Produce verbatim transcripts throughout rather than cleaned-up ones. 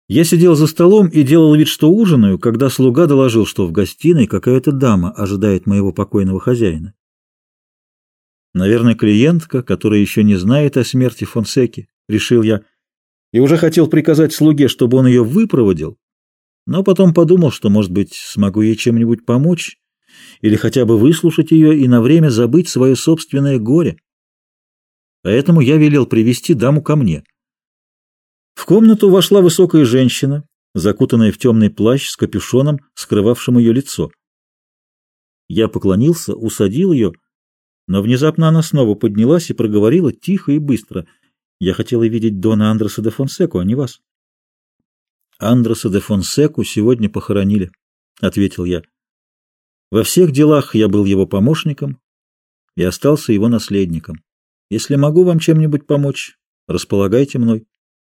Я сидел за столом и делал вид, что ужинаю, когда слуга доложил, что в гостиной какая-то дама ожидает моего покойного хозяина. Наверное, клиентка, которая еще не знает о смерти Фонсеки, решил я, и уже хотел приказать слуге, чтобы он ее выпроводил, но потом подумал, что, может быть, смогу ей чем-нибудь помочь или хотя бы выслушать ее и на время забыть свое собственное горе. Поэтому я велел привести даму ко мне. В комнату вошла высокая женщина, закутанная в темный плащ с капюшоном, скрывавшим ее лицо. Я поклонился, усадил ее, но внезапно она снова поднялась и проговорила тихо и быстро. Я хотела видеть дона Андреса де Фонсеку, а не вас. Андреса де Фонсеку сегодня похоронили, — ответил я. Во всех делах я был его помощником и остался его наследником. Если могу вам чем-нибудь помочь, располагайте мной.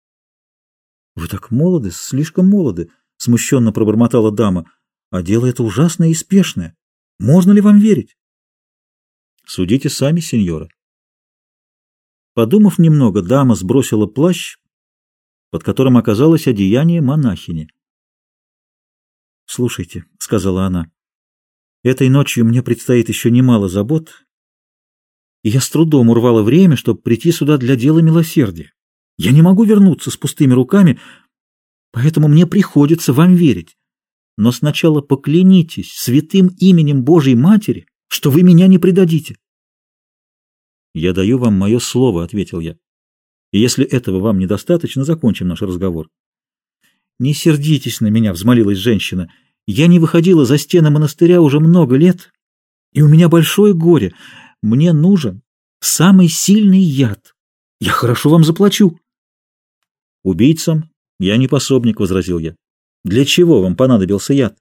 — Вы так молоды, слишком молоды, — смущенно пробормотала дама. — А дело это ужасное и спешное. Можно ли вам верить? — Судите сами, сеньора. Подумав немного, дама сбросила плащ, под которым оказалось одеяние монахини. — Слушайте, — сказала она, — этой ночью мне предстоит еще немало забот, и я с трудом урвала время, чтобы прийти сюда для дела милосердия. Я не могу вернуться с пустыми руками, поэтому мне приходится вам верить. Но сначала поклянитесь святым именем Божьей Матери, что вы меня не предадите. — Я даю вам мое слово, — ответил я. — И если этого вам недостаточно, закончим наш разговор. — Не сердитесь на меня, — взмолилась женщина. — Я не выходила за стены монастыря уже много лет, и у меня большое горе. Мне нужен самый сильный яд. Я хорошо вам заплачу. — Убийцам я не пособник, — возразил я. — Для чего вам понадобился яд?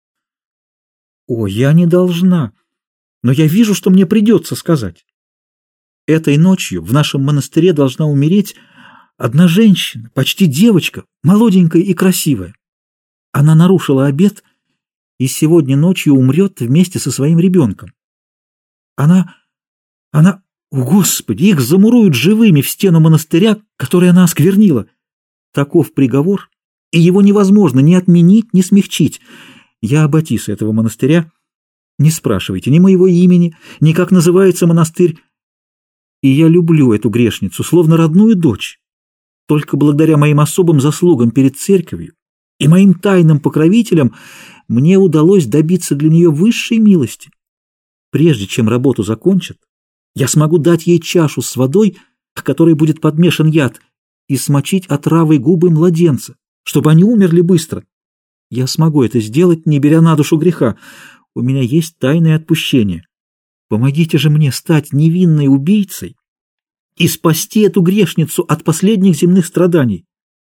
— О, я не должна, но я вижу, что мне придется сказать. Этой ночью в нашем монастыре должна умереть одна женщина, почти девочка, молоденькая и красивая. Она нарушила обет и сегодня ночью умрет вместе со своим ребенком. Она... она... О, Господи, их замуруют живыми в стену монастыря, который она осквернила. Таков приговор, и его невозможно ни отменить, ни смягчить. Я аббатиса этого монастыря. Не спрашивайте ни моего имени, ни как называется монастырь. И я люблю эту грешницу, словно родную дочь. Только благодаря моим особым заслугам перед церковью и моим тайным покровителям мне удалось добиться для нее высшей милости. Прежде чем работу закончат, я смогу дать ей чашу с водой, к которой будет подмешан яд, и смочить отравой губы младенца, чтобы они умерли быстро. Я смогу это сделать, не беря на душу греха. У меня есть тайное отпущение. Помогите же мне стать невинной убийцей и спасти эту грешницу от последних земных страданий.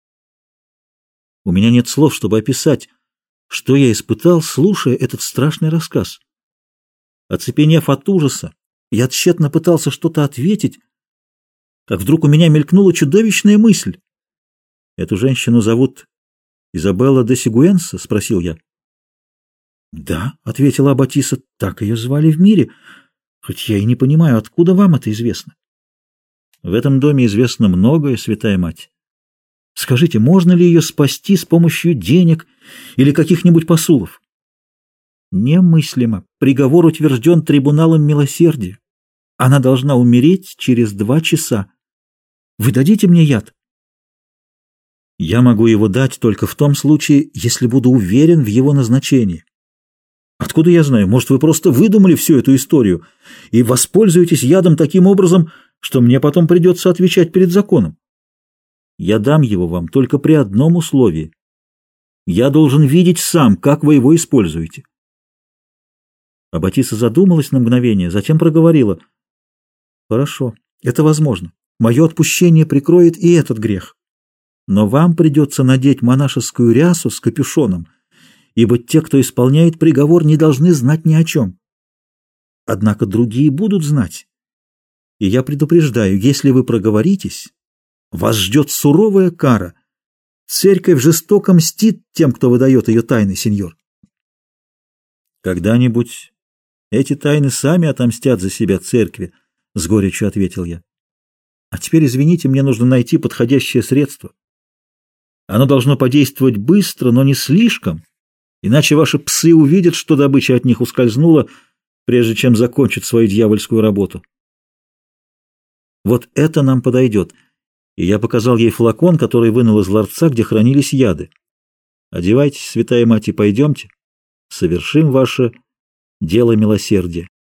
У меня нет слов, чтобы описать, что я испытал, слушая этот страшный рассказ. Оцепенев от ужаса, я тщетно пытался что-то ответить, как вдруг у меня мелькнула чудовищная мысль. «Эту женщину зовут Изабелла де Сигуэнса?» — спросил я. «Да», — ответила аббатиса, — «так ее звали в мире, хоть я и не понимаю, откуда вам это известно». «В этом доме известно многое, святая мать. Скажите, можно ли ее спасти с помощью денег или каких-нибудь посулов?» «Немыслимо. Приговор утвержден трибуналом милосердия. Она должна умереть через два часа. Вы дадите мне яд?» «Я могу его дать только в том случае, если буду уверен в его назначении». «Откуда я знаю? Может, вы просто выдумали всю эту историю и воспользуетесь ядом таким образом, что мне потом придется отвечать перед законом? Я дам его вам только при одном условии. Я должен видеть сам, как вы его используете». Аббатиса задумалась на мгновение, затем проговорила. «Хорошо, это возможно. Мое отпущение прикроет и этот грех. Но вам придется надеть монашескую рясу с капюшоном, ибо те, кто исполняет приговор, не должны знать ни о чем. Однако другие будут знать. И я предупреждаю, если вы проговоритесь, вас ждет суровая кара. Церковь жестоко мстит тем, кто выдает ее тайны, сеньор». «Когда-нибудь эти тайны сами отомстят за себя церкви», — с горечью ответил я. «А теперь, извините, мне нужно найти подходящее средство. Оно должно подействовать быстро, но не слишком, иначе ваши псы увидят, что добыча от них ускользнула, прежде чем закончат свою дьявольскую работу. Вот это нам подойдет. И я показал ей флакон, который вынул из ларца, где хранились яды. Одевайтесь, святая мать, и пойдемте. Совершим ваше дело милосердия.